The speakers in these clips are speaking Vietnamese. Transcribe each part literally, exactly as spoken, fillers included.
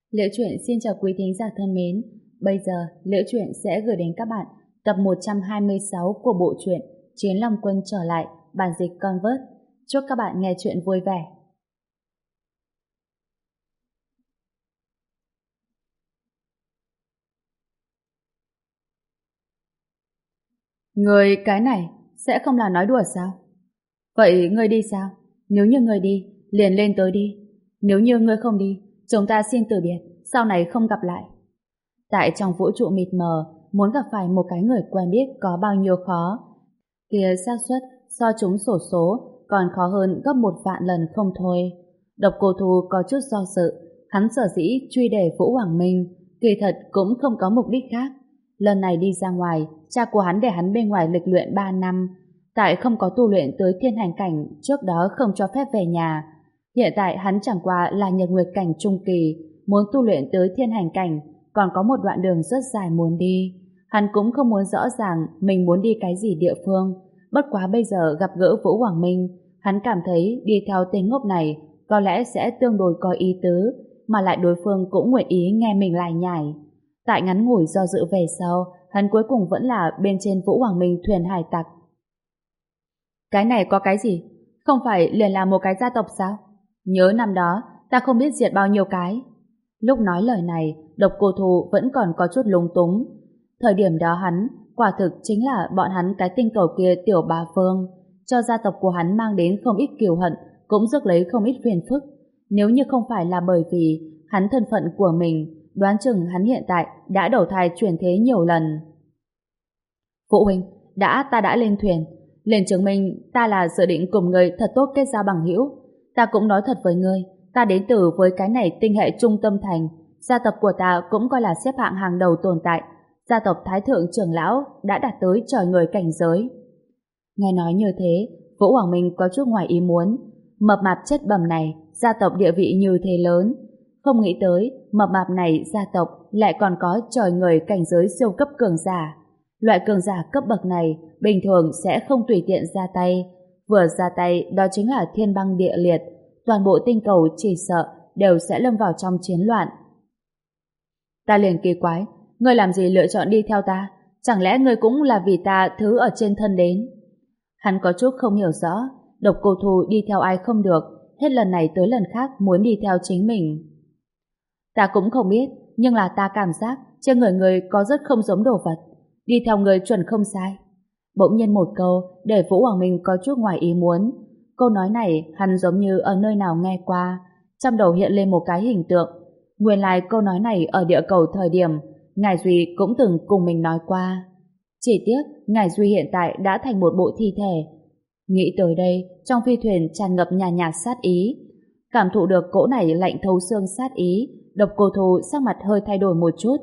Liễu Chuyện xin chào quý thính giả thân mến. Bây giờ, Liễu Chuyện sẽ gửi đến các bạn tập một trăm hai mươi sáu của bộ truyện Chiến Long Quân trở lại, bản dịch Convert. Chúc các bạn nghe chuyện vui vẻ. Người cái này sẽ không là nói đùa sao? Vậy ngươi đi sao? Nếu như ngươi đi, liền lên tới đi. Nếu như ngươi không đi, chúng ta xin từ biệt, sau này không gặp lại. Tại trong vũ trụ mịt mờ, muốn gặp phải một cái người quen biết có bao nhiêu khó. Kìa xác suất so chúng xổ số còn khó hơn gấp một vạn lần không thôi. Độc Cô Thu có chút do dự, hắn sở dĩ truy đề Vũ Hoàng Minh, kỳ thật cũng không có mục đích khác. Lần này đi ra ngoài, cha của hắn để hắn bên ngoài lịch luyện ba năm, tại không có tu luyện tới thiên hành cảnh, trước đó không cho phép về nhà. Hiện tại hắn chẳng qua là nhật nguyệt cảnh trung kỳ, muốn tu luyện tới thiên hành cảnh, còn có một đoạn đường rất dài muốn đi. Hắn cũng không muốn rõ ràng mình muốn đi cái gì địa phương. Bất quá bây giờ gặp gỡ Vũ Hoàng Minh, hắn cảm thấy đi theo tên ngốc này có lẽ sẽ tương đối có ý tứ, mà lại đối phương cũng nguyện ý nghe mình lải nhải. Tại ngắn ngủi do dự về sau, hắn cuối cùng vẫn là bên trên Vũ Hoàng Minh thuyền hải tặc. Cái này có cái gì? Không phải liền là một cái gia tộc sao? Nhớ năm đó, ta không biết diệt bao nhiêu cái. Lúc nói lời này, Độc Cô Thu vẫn còn có chút lúng túng. Thời điểm đó hắn, quả thực chính là bọn hắn cái tinh cầu kia tiểu bá vương, cho gia tộc của hắn mang đến không ít kiều hận, cũng rước lấy không ít phiền phức. Nếu như không phải là bởi vì hắn thân phận của mình, đoán chừng hắn hiện tại đã đầu thai chuyển thế nhiều lần. Phụ huynh, đã ta đã lên thuyền, liền chứng minh ta là dự định cùng người thật tốt kết giao bằng hữu. Ta cũng nói thật với ngươi, ta đến từ với cái này tinh hệ trung tâm thành, gia tộc của ta cũng coi là xếp hạng hàng đầu tồn tại. Gia tộc Thái Thượng trưởng lão đã đạt tới trời người cảnh giới. Nghe nói như thế, Vũ Hoàng Minh có chút ngoài ý muốn. Mập mạp chất bầm này, gia tộc địa vị như thế lớn, không nghĩ tới mập mạp này gia tộc lại còn có trời người cảnh giới siêu cấp cường giả. Loại cường giả cấp bậc này bình thường sẽ không tùy tiện ra tay, vừa ra tay đó chính là thiên băng địa liệt, toàn bộ tinh cầu chỉ sợ đều sẽ lâm vào trong chiến loạn. Ta liền kỳ quái, ngươi làm gì lựa chọn đi theo ta? Chẳng lẽ ngươi cũng là vì ta thứ ở trên thân đến? Hắn có chút không hiểu rõ, Độc Cô Thu đi theo ai không được, hết lần này tới lần khác muốn đi theo chính mình. Ta cũng không biết, nhưng là ta cảm giác trên người người có rất không giống đồ vật, đi theo người chuẩn không sai. Bỗng nhiên một câu để Vũ Hoàng Minh có chút ngoài ý muốn. Câu nói này hắn giống như ở nơi nào nghe qua, trong đầu hiện lên một cái hình tượng. Nguyên lai câu nói này ở địa cầu thời điểm Ngài Duy cũng từng cùng mình nói qua. Chỉ tiếc Ngài Duy hiện tại đã thành một bộ thi thể. Nghĩ tới đây, trong phi thuyền tràn ngập nhàn nhạt sát ý. Cảm thụ được cỗ này lạnh thấu xương sát ý, Độc Cô Thu sắc mặt hơi thay đổi một chút.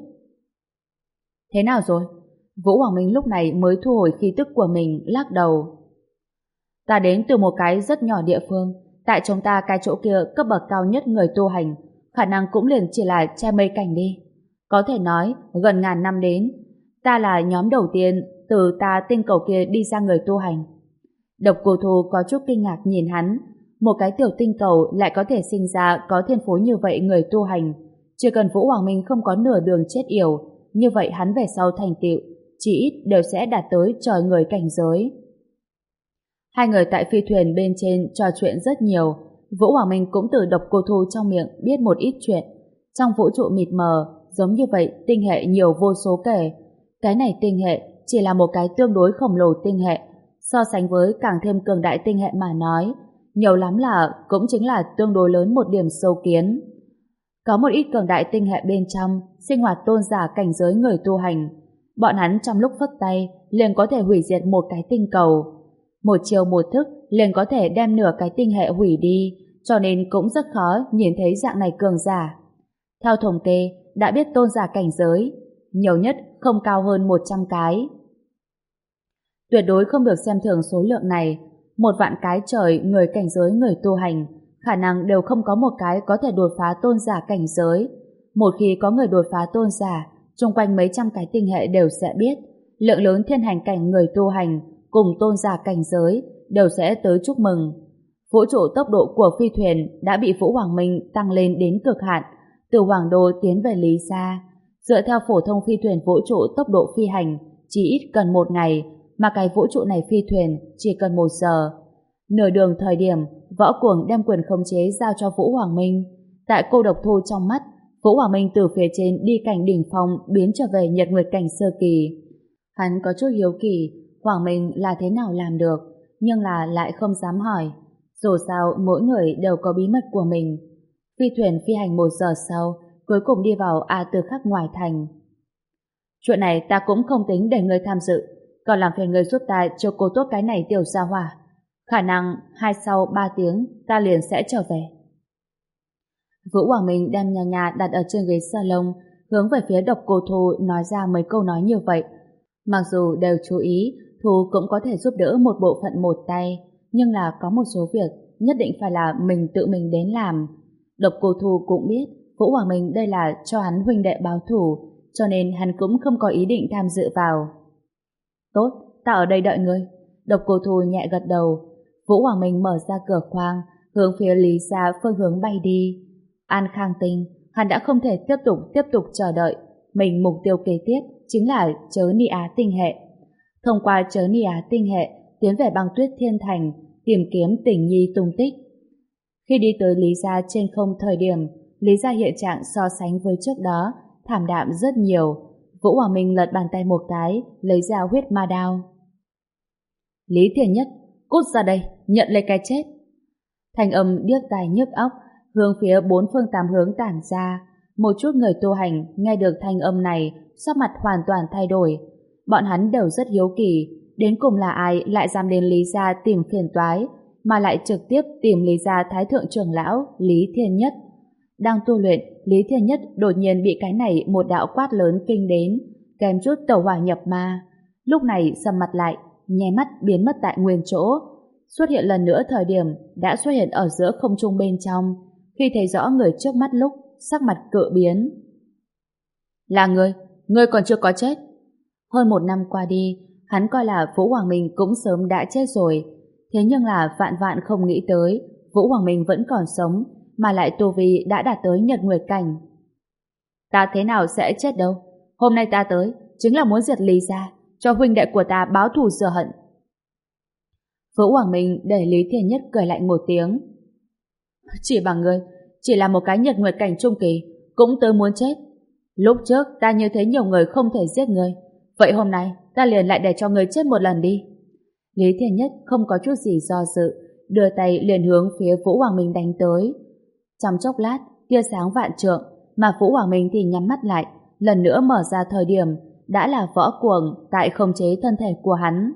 Thế nào rồi? Vũ Hoàng Minh lúc này mới thu hồi khí tức của mình, lắc đầu. Ta đến từ một cái rất nhỏ địa phương, tại chúng ta cái chỗ kia cấp bậc cao nhất người tu hành, khả năng cũng liền chỉ là che mây cảnh đi. Có thể nói, gần ngàn năm đến, ta là nhóm đầu tiên từ ta tinh cầu kia đi ra người tu hành. Độc Cô Thu có chút kinh ngạc nhìn hắn, một cái tiểu tinh cầu lại có thể sinh ra có thiên phú như vậy người tu hành. Chỉ cần Vũ Hoàng Minh không có nửa đường chết yểu, như vậy hắn về sau thành tựu chỉ ít đều sẽ đạt tới trời người cảnh giới. Hai người tại phi thuyền bên trên trò chuyện rất nhiều. Vũ Hoàng Minh cũng từ Độc Cô Thu trong miệng biết một ít chuyện. Trong vũ trụ mịt mờ, giống như vậy tinh hệ nhiều vô số kể. Cái này tinh hệ chỉ là một cái tương đối khổng lồ tinh hệ, so sánh với càng thêm cường đại tinh hệ mà nói, nhiều lắm là cũng chính là tương đối lớn một điểm sâu kiến. Có một ít cường đại tinh hệ bên trong sinh hoạt tôn giả cảnh giới người tu hành, bọn hắn trong lúc phất tay liền có thể hủy diệt một cái tinh cầu, một chiều một thức liền có thể đem nửa cái tinh hệ hủy đi, cho nên cũng rất khó nhìn thấy dạng này cường giả. Theo thống kê, đã biết tôn giả cảnh giới nhiều nhất không cao hơn một trăm cái. Tuyệt đối không được xem thường số lượng này. Một vạn cái trời người cảnh giới người tu hành, khả năng đều không có một cái có thể đột phá tôn giả cảnh giới. Một khi có người đột phá tôn giả, xung quanh mấy trăm cái tinh hệ đều sẽ biết, lượng lớn thiên hành cảnh người tu hành cùng tôn giả cảnh giới đều sẽ tới chúc mừng. Vũ trụ tốc độ của phi thuyền đã bị Vũ Hoàng Minh tăng lên đến cực hạn, từ Hoàng Đô tiến về Lý Gia. Dựa theo phổ thông phi thuyền vũ trụ tốc độ phi hành, chỉ ít cần một ngày, mà cái vũ trụ này phi thuyền chỉ cần một giờ. Nửa đường thời điểm, Võ Cuồng đem quyền khống chế giao cho Vũ Hoàng Minh. Tại cô độc thu trong mắt, Vũ Hoàng Minh từ phía trên đi cảnh đỉnh phong biến trở về nhật nguyệt cảnh sơ kỳ. Hắn có chút hiếu kỳ, Hoàng Minh là thế nào làm được, nhưng là lại không dám hỏi. Dù sao, mỗi người đều có bí mật của mình. Phi thuyền phi hành một giờ sau, cuối cùng đi vào A Tư Khắc ngoài thành. Chuyện này ta cũng không tính để ngươi tham dự, còn làm phiền ngươi giúp ta cho cô tốt cái này tiểu gia hỏa. Khả năng hai sau ba tiếng ta liền sẽ trở về. Vũ Hoàng Minh đem nhà nhà đặt ở trên ghế salon, hướng về phía Độc Cô Thu nói ra mấy câu nói như vậy. Mặc dù đều chú ý, Thu cũng có thể giúp đỡ một bộ phận một tay, nhưng là có một số việc nhất định phải là mình tự mình đến làm. Độc Cô Thu cũng biết Vũ Hoàng Minh đây là cho hắn huynh đệ báo thù, cho nên hắn cũng không có ý định tham dự vào. Tốt, ta ở đây đợi ngươi. Độc Cô Thu nhẹ gật đầu. Vũ Hoàng Minh mở ra cửa khoang, hướng phía Lý Gia phương hướng bay đi. An Khang Tinh, hắn đã không thể tiếp tục tiếp tục chờ đợi. Mình mục tiêu kế tiếp chính là Chớ Ni Á Tinh Hệ. Thông qua Chớ Ni Á Tinh Hệ tiến về băng tuyết thiên thành, tìm kiếm Tình Nhi tung tích. Khi đi tới Lý Gia trên không thời điểm, Lý Gia hiện trạng so sánh với trước đó thảm đạm rất nhiều. Vũ Hoàng Minh lật bàn tay một cái, lấy ra huyết ma đao. Lý Thiên Nhất, cút ra đây, nhận lấy cái chết. Thanh âm điếc tai nhức óc, hướng phía bốn phương tám hướng tản ra. Một chút người tu hành nghe được thanh âm này, sắc mặt hoàn toàn thay đổi. Bọn hắn đều rất hiếu kỳ, đến cùng là ai lại dám đến Lý Gia tìm phiền toái, mà lại trực tiếp tìm Lý Gia Thái Thượng trưởng lão Lý Thiên Nhất. Đang tu luyện, Lý Thiên Nhất đột nhiên bị cái này một đạo quát lớn kinh đến, kèm chút tẩu hỏa nhập ma. Lúc này sầm mặt lại, nháy mắt biến mất tại nguyên chỗ. Xuất hiện lần nữa thời điểm đã xuất hiện ở giữa không trung bên trong. Khi thấy rõ người trước mắt lúc, sắc mặt cự biến. Là ngươi, ngươi còn chưa có chết. Hơn một năm qua đi, hắn coi là Vũ Hoàng Minh cũng sớm đã chết rồi. Thế nhưng là vạn vạn không nghĩ tới, Vũ Hoàng Minh vẫn còn sống, mà lại tu vi đã đạt tới nhật nguyệt cảnh. Ta thế nào sẽ chết đâu? Hôm nay ta tới, chính là muốn diệt Lý Gia, cho huynh đệ của ta báo thù rửa hận. Vũ Hoàng Minh để Lý Thiên Nhất cười lạnh một tiếng. Chỉ bằng ngươi, chỉ là một cái nhật nguyệt cảnh trung kỳ, cũng tới muốn chết. Lúc trước ta như thế nhiều người không thể giết ngươi, vậy hôm nay ta liền lại để cho ngươi chết một lần đi. Lý Thiên Nhất không có chút gì do dự, đưa tay liền hướng phía Vũ Hoàng Minh đánh tới. Trong chốc lát, tia sáng vạn trượng, mà Vũ Hoàng Minh thì nhắm mắt lại, lần nữa mở ra thời điểm, đã là Võ Cuồng tại khống chế thân thể của hắn.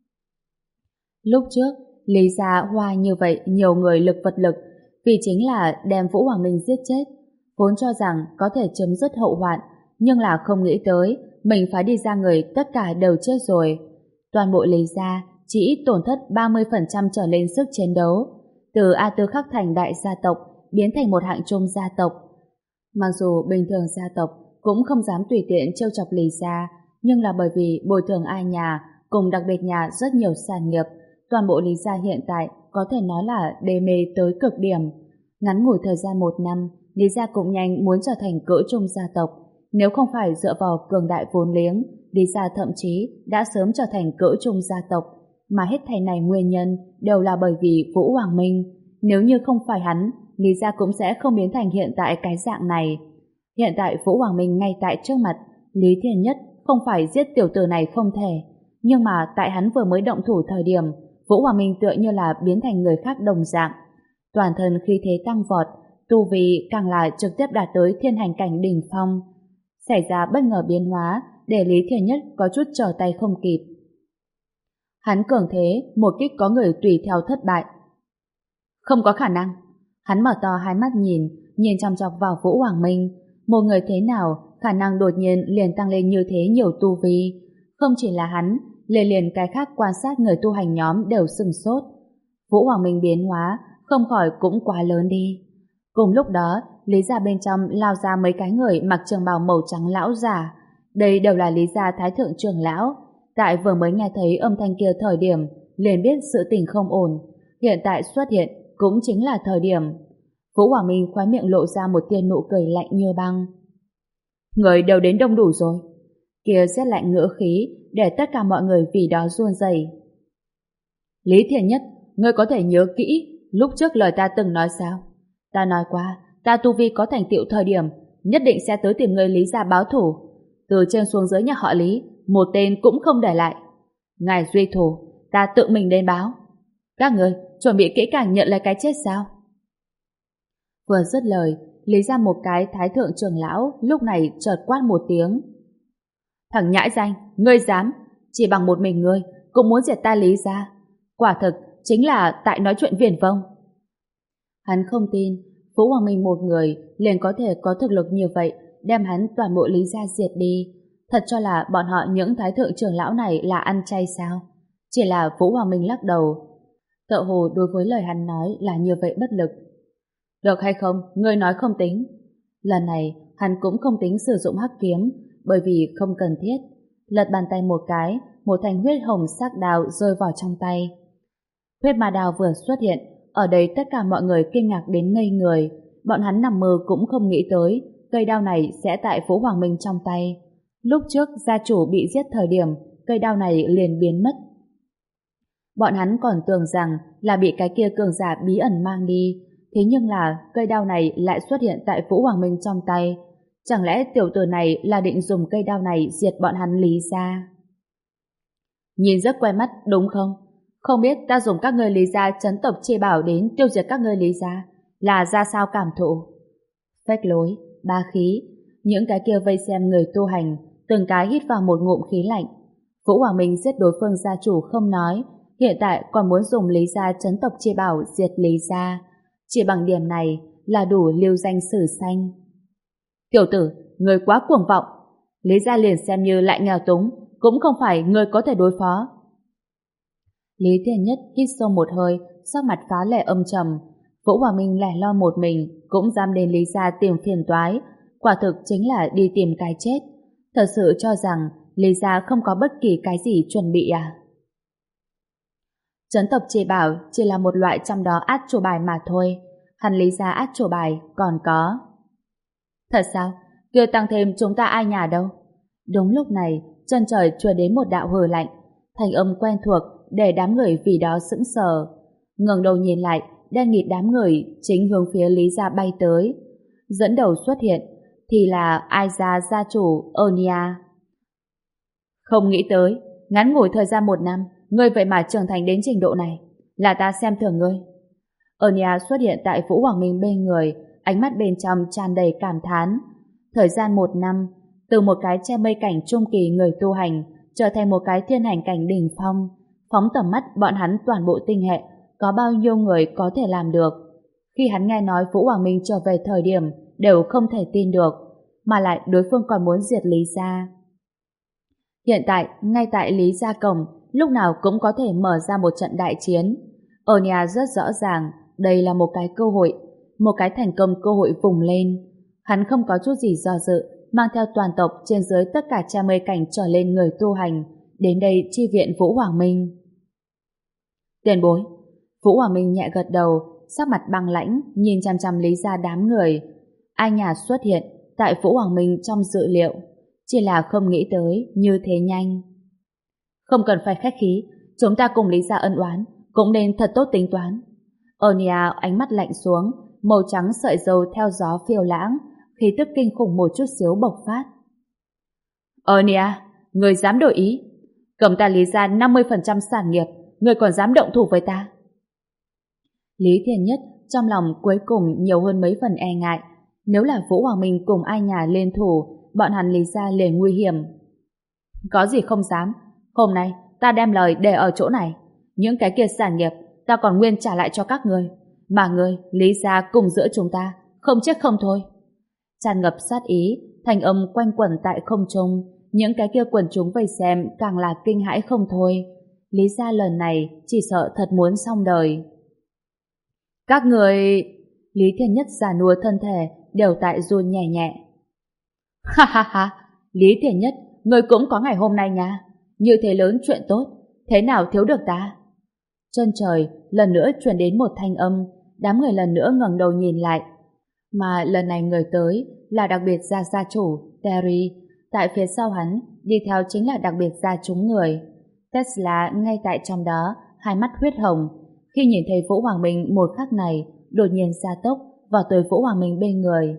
Lúc trước, Lý Gia hoa như vậy nhiều người lực vật lực, vì chính là đem Vũ Hoàng Minh giết chết, vốn cho rằng có thể chấm dứt hậu hoạn, nhưng là không nghĩ tới, mình phải đi ra người tất cả đều chết rồi. Toàn bộ Lý Gia chỉ ít tổn thất ba mươi phần trăm trở lên sức chiến đấu, từ A Tư Khắc thành đại gia tộc biến thành một hạng trung gia tộc. Mặc dù bình thường gia tộc cũng không dám tùy tiện trêu chọc Lý Gia, nhưng là bởi vì bồi thường ai nhà cùng đặc biệt nhà rất nhiều sản nghiệp, toàn bộ Lý Gia hiện tại có thể nói là đê mê tới cực điểm. Ngắn ngủi thời gian một năm, Lý Gia cũng nhanh muốn trở thành cỡ trung gia tộc. Nếu không phải dựa vào cường đại vốn liếng, Lý Gia thậm chí đã sớm trở thành cỡ trung gia tộc. Mà hết thảy này nguyên nhân đều là bởi vì Vũ Hoàng Minh. Nếu như không phải hắn, Lý Gia cũng sẽ không biến thành hiện tại cái dạng này. Hiện tại Vũ Hoàng Minh ngay tại trước mặt, Lý Thiên Nhất không phải giết tiểu tử này không thể. Nhưng mà tại hắn vừa mới động thủ thời điểm, Vũ Hoàng Minh tựa như là biến thành người khác đồng dạng. Toàn thân khí thế tăng vọt, tu vi càng là trực tiếp đạt tới thiên hành cảnh đỉnh phong. Xảy ra bất ngờ biến hóa để Lý Thiên Nhất có chút trở tay không kịp. Hắn cường thế, một kích có người tùy theo thất bại. Không có khả năng. Hắn mở to hai mắt nhìn, nhìn chăm chọc vào Vũ Hoàng Minh. Một người thế nào, khả năng đột nhiên liền tăng lên như thế nhiều tu vi. Không chỉ là hắn, liền liền cái khác quan sát người tu hành nhóm đều sừng sốt. Vũ Hoàng Minh biến hóa, không khỏi cũng quá lớn đi. Cùng lúc đó, Lý Gia bên trong lao ra mấy cái người mặc trường bào màu trắng lão giả. Đây đều là Lý Gia Thái Thượng trưởng lão. Tại vừa mới nghe thấy âm thanh kia thời điểm, liền biết sự tình không ổn. Hiện tại xuất hiện cũng chính là thời điểm. Vũ Hoàng Minh khóe miệng lộ ra một tia nụ cười lạnh như băng. Người đều đến đông đủ rồi. Kia rét lạnh ngữ khí để tất cả mọi người vì đó run rẩy. Lý Thiện Nhất, ngươi có thể nhớ kỹ lúc trước lời ta từng nói sao? Ta nói qua, ta tu vi có thành tựu thời điểm, nhất định sẽ tới tìm người Lý gia báo thù. Từ trên xuống dưới nhà họ Lý, một tên cũng không để lại. Ngài duy thù, ta tự mình đến báo. Các người chuẩn bị kỹ càng nhận lấy cái chết sao? Vừa dứt lời, Lý ra một cái thái thượng trưởng lão lúc này chợt quát một tiếng. Thằng nhãi danh, ngươi dám, chỉ bằng một mình ngươi cũng muốn diệt ta Lý ra. Quả thực chính là tại nói chuyện viển vông. Hắn không tin Vũ Hoàng Minh một người liền có thể có thực lực như vậy đem hắn toàn bộ Lý gia diệt đi. Thật cho là bọn họ những thái thượng trưởng lão này là ăn chay sao? Chỉ là Vũ Hoàng Minh lắc đầu. Tựa hồ đối với lời hắn nói là như vậy bất lực. Được hay không, ngươi nói không tính. Lần này hắn cũng không tính sử dụng hắc kiếm bởi vì không cần thiết. Lật bàn tay một cái, một thanh huyết hồng sắc đao rơi vào trong tay. Huyết ma đao vừa xuất hiện, ở đây tất cả mọi người kinh ngạc đến ngây người. Bọn hắn nằm mơ cũng không nghĩ tới cây đao này sẽ tại Vũ Hoàng Minh trong tay. Lúc trước gia chủ bị giết thời điểm, cây đao này liền biến mất. Bọn hắn còn tưởng rằng là bị cái kia cường giả bí ẩn mang đi, thế nhưng là cây đao này lại xuất hiện tại Vũ Hoàng Minh trong tay. Chẳng lẽ tiểu tử này là định dùng cây đao này diệt bọn hắn Lý gia? Nhìn rất quen mắt đúng không? Không biết ta dùng các ngươi Lý gia trấn tộc chi bảo đến tiêu diệt các ngươi Lý gia là ra sao cảm thụ? Phách lối, ba khí, những cái kia vây xem người tu hành, từng cái hít vào một ngụm khí lạnh. Vũ Hoàng Minh giết đối phương gia chủ không nói, hiện tại còn muốn dùng Lý gia trấn tộc chi bảo diệt Lý gia. Chỉ bằng điểm này là đủ lưu danh sử xanh. Tiểu tử, người quá cuồng vọng. Lý gia liền xem như lại nghèo túng, cũng không phải người có thể đối phó. Lý Thiên Nhất hít sâu một hơi, sắc mặt phá lệ âm trầm. Vũ Hoàng Minh lẻ loi một mình, cũng dám đến Lý gia tìm phiền toái. Quả thực chính là đi tìm cái chết. Thật sự cho rằng Lý gia không có bất kỳ cái gì chuẩn bị à? Trấn tộc chi bảo chỉ là một loại trong đó át chủ bài mà thôi. Hắn Lý gia át chủ bài còn có. Thật sao? Kia tăng thêm chúng ta ai nhà đâu? Đúng lúc này, chân trời truyền đến một đạo hừ lạnh, thanh âm quen thuộc để đám người vì đó sững sờ. Ngẩng đầu nhìn lại, đen nghịt đám người chính hướng phía Lý gia bay tới. Dẫn đầu xuất hiện thì là Ai gia gia chủ Onia. Không nghĩ tới, ngắn ngủi thời gian một năm, ngươi vậy mà trưởng thành đến trình độ này, là ta xem thường ngươi. Onia xuất hiện tại Vũ Hoàng Minh bên người, ánh mắt bên trong tràn đầy cảm thán. Thời gian một năm, từ một cái che mây cảnh trung kỳ người tu hành trở thành một cái thiên hành cảnh đỉnh phong, phóng tầm mắt bọn hắn toàn bộ tinh hệ, có bao nhiêu người có thể làm được. Khi hắn nghe nói Vũ Hoàng Minh trở về thời điểm đều không thể tin được, mà lại đối phương còn muốn diệt Lý gia. Hiện tại, ngay tại Lý gia cổng, lúc nào cũng có thể mở ra một trận đại chiến. Onia rất rõ ràng, đây là một cái cơ hội, một cái thành công cơ hội vùng lên. Hắn không có chút gì do dự, mang theo toàn tộc trên dưới tất cả cha mây cảnh trở lên người tu hành, đến đây chi viện Vũ Hoàng Minh. Tiền bối. Vũ Hoàng Minh nhẹ gật đầu, sắc mặt băng lãnh, nhìn chăm chăm Lý gia đám người. Ai nhà xuất hiện tại Vũ Hoàng Minh trong dự liệu, chỉ là không nghĩ tới như thế nhanh. Không cần phải khách khí, chúng ta cùng Lý gia ân oán, cũng nên thật tốt tính toán. Onia ánh mắt lạnh xuống, màu trắng sợi râu theo gió phiêu lãng, khí tức kinh khủng một chút xíu bộc phát. Onia, người dám đổi ý? Cầm ta Lý gia năm mươi phần trăm sản nghiệp, người còn dám động thủ với ta? Lý Thiên Nhất trong lòng cuối cùng nhiều hơn mấy phần e ngại. Nếu là Vũ Hoàng Minh cùng Ai nhà liên thủ, bọn hắn Lý gia liền nguy hiểm. Có gì không dám, hôm nay ta đem lời để ở chỗ này. Những cái kia sản nghiệp ta còn nguyên trả lại cho các ngươi, mà ngươi Lý gia cùng giữa chúng ta không chết không thôi. Tràn ngập sát ý, thành âm quanh quẩn tại không trung, những cái kia quần chúng vây xem càng là kinh hãi không thôi. Lý gia lần này chỉ sợ thật muốn xong đời. Các người... Lý Thiên Nhất già nua thân thể đều tại run nhẹ nhẹ. Ha ha ha, Lý Thiên Nhất, người cũng có ngày hôm nay nha. Như thế lớn chuyện tốt, thế nào thiếu được ta? Chân trời lần nữa truyền đến một thanh âm, đám người lần nữa ngẩng đầu nhìn lại. Mà lần này người tới là đặc biệt gia gia chủ, Terry. Tại phía sau hắn, đi theo chính là đặc biệt gia chúng người. Tesla ngay tại trong đó, hai mắt huyết hồng. Khi nhìn thấy Vũ Hoàng Minh một khắc này, đột nhiên gia tốc vào tới Vũ Hoàng Minh bên người.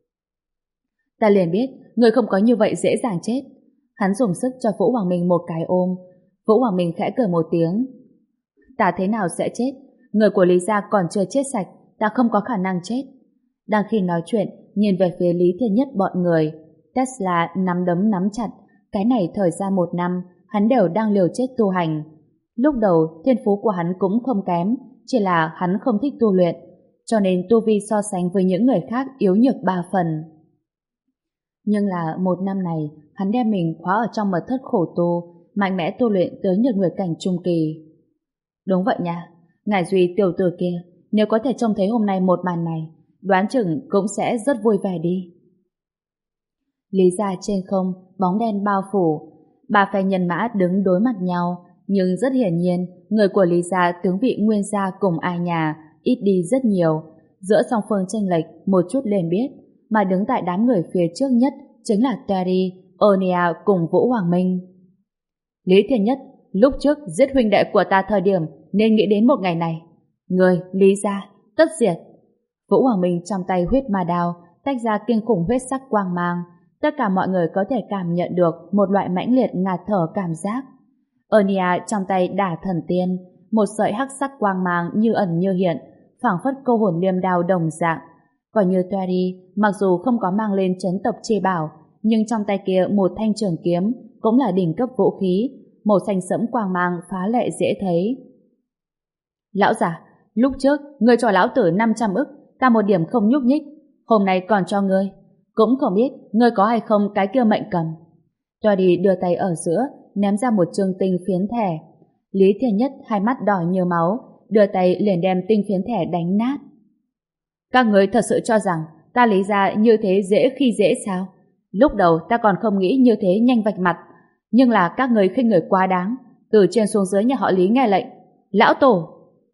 Ta liền biết, người không có như vậy dễ dàng chết. Hắn dùng sức cho Vũ Hoàng Minh một cái ôm. Vũ Hoàng Minh khẽ cười một tiếng. Ta thế nào sẽ chết? Người của Lý gia còn chưa chết sạch, ta không có khả năng chết. Đang khi nói chuyện, nhìn về phía Lý Thiên Nhất bọn người, Tesla nắm đấm nắm chặt. Cái này thời gian một năm, hắn đều đang liều chết tu hành. Lúc đầu, thiên phú của hắn cũng không kém, chỉ là hắn không thích tu luyện, cho nên tu vi so sánh với những người khác yếu nhược ba phần. Nhưng là một năm này, hắn đem mình khóa ở trong mật thất khổ tu, mạnh mẽ tu luyện tới nhược nguyệt cảnh trung kỳ. Đúng vậy nha, ngài Duy tiểu tử kia, nếu có thể trông thấy hôm nay một màn này, đoán chừng cũng sẽ rất vui vẻ đi. Lý gia trên không, bóng đen bao phủ, ba phe nhân mã đứng đối mặt nhau, nhưng rất hiển nhiên, người của Lý gia tướng vị Nguyên gia cùng ai nhà ít đi rất nhiều, giữa song phương chênh lệch một chút liền biết, mà đứng tại đám người phía trước nhất chính là Terry, Onia cùng Vũ Hoàng Minh. Lý Thiên Nhất, lúc trước giết huynh đệ của ta thời điểm nên nghĩ đến một ngày này. Người, Lý gia, tất diệt. Vũ Hoàng Minh trong tay huyết ma đao, tách ra kinh khủng huyết sắc quang mang. Tất cả mọi người có thể cảm nhận được một loại mãnh liệt ngạt thở cảm giác. Onia trong tay đả thần tiên, một sợi hắc sắc quang mang như ẩn như hiện, phảng phất câu hồn liêm đao đồng dạng. Còn như Terry, mặc dù không có mang lên trấn tộc chi bảo, nhưng trong tay kia một thanh trường kiếm, cũng là đỉnh cấp vũ khí, màu xanh sẫm quang mang phá lệ dễ thấy. Lão già, lúc trước, ngươi cho lão tử năm trăm ức, ta một điểm không nhúc nhích, hôm nay còn cho ngươi. Cũng không biết ngươi có hay không cái kia mệnh cầm. Terry đưa tay ở giữa, ném ra một chương tinh phiến thẻ. Lý Thiên Nhất hai mắt đỏ như máu, đưa tay liền đem tinh phiến thẻ đánh nát. Các người thật sự cho rằng ta Lý gia như thế dễ khi dễ sao? Lúc đầu ta còn không nghĩ như thế nhanh vạch mặt, nhưng là các người khinh người quá đáng. Từ trên xuống dưới nhà họ Lý nghe lệnh. Lão tổ!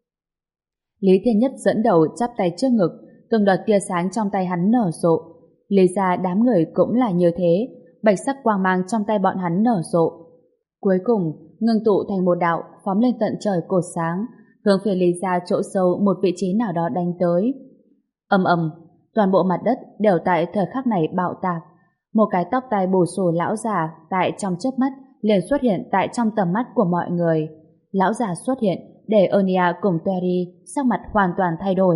Lý Thiên Nhất dẫn đầu chắp tay trước ngực, từng đợt tia sáng trong tay hắn nở rộ. Lý gia đám người cũng là như thế, bạch sắc quang mang trong tay bọn hắn nở rộ. Cuối cùng, ngưng tụ thành một đạo phóng lên tận trời cột sáng, hướng phía Lý gia chỗ sâu một vị trí nào đó đánh tới. Ầm ầm, toàn bộ mặt đất đều tại thời khắc này bạo tạc. Một cái tóc tai bù xù lão già tại trong chớp mắt liền xuất hiện tại trong tầm mắt của mọi người. Lão già xuất hiện để Onia cùng Terry sắc mặt hoàn toàn thay đổi.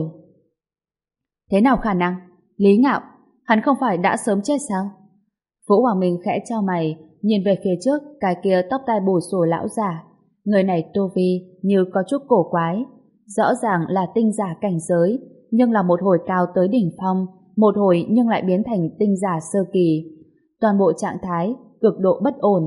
Thế nào khả năng? Lý Ngạo, hắn không phải đã sớm chết sao? Vũ Hoàng Minh khẽ chau mày, nhìn về phía trước cái kia tóc tai bù xù lão già. Người này tu vi như có chút cổ quái, rõ ràng là tinh giả cảnh giới, nhưng là một hồi cao tới đỉnh phong, một hồi nhưng lại biến thành tinh giả sơ kỳ. Toàn bộ trạng thái cực độ bất ổn.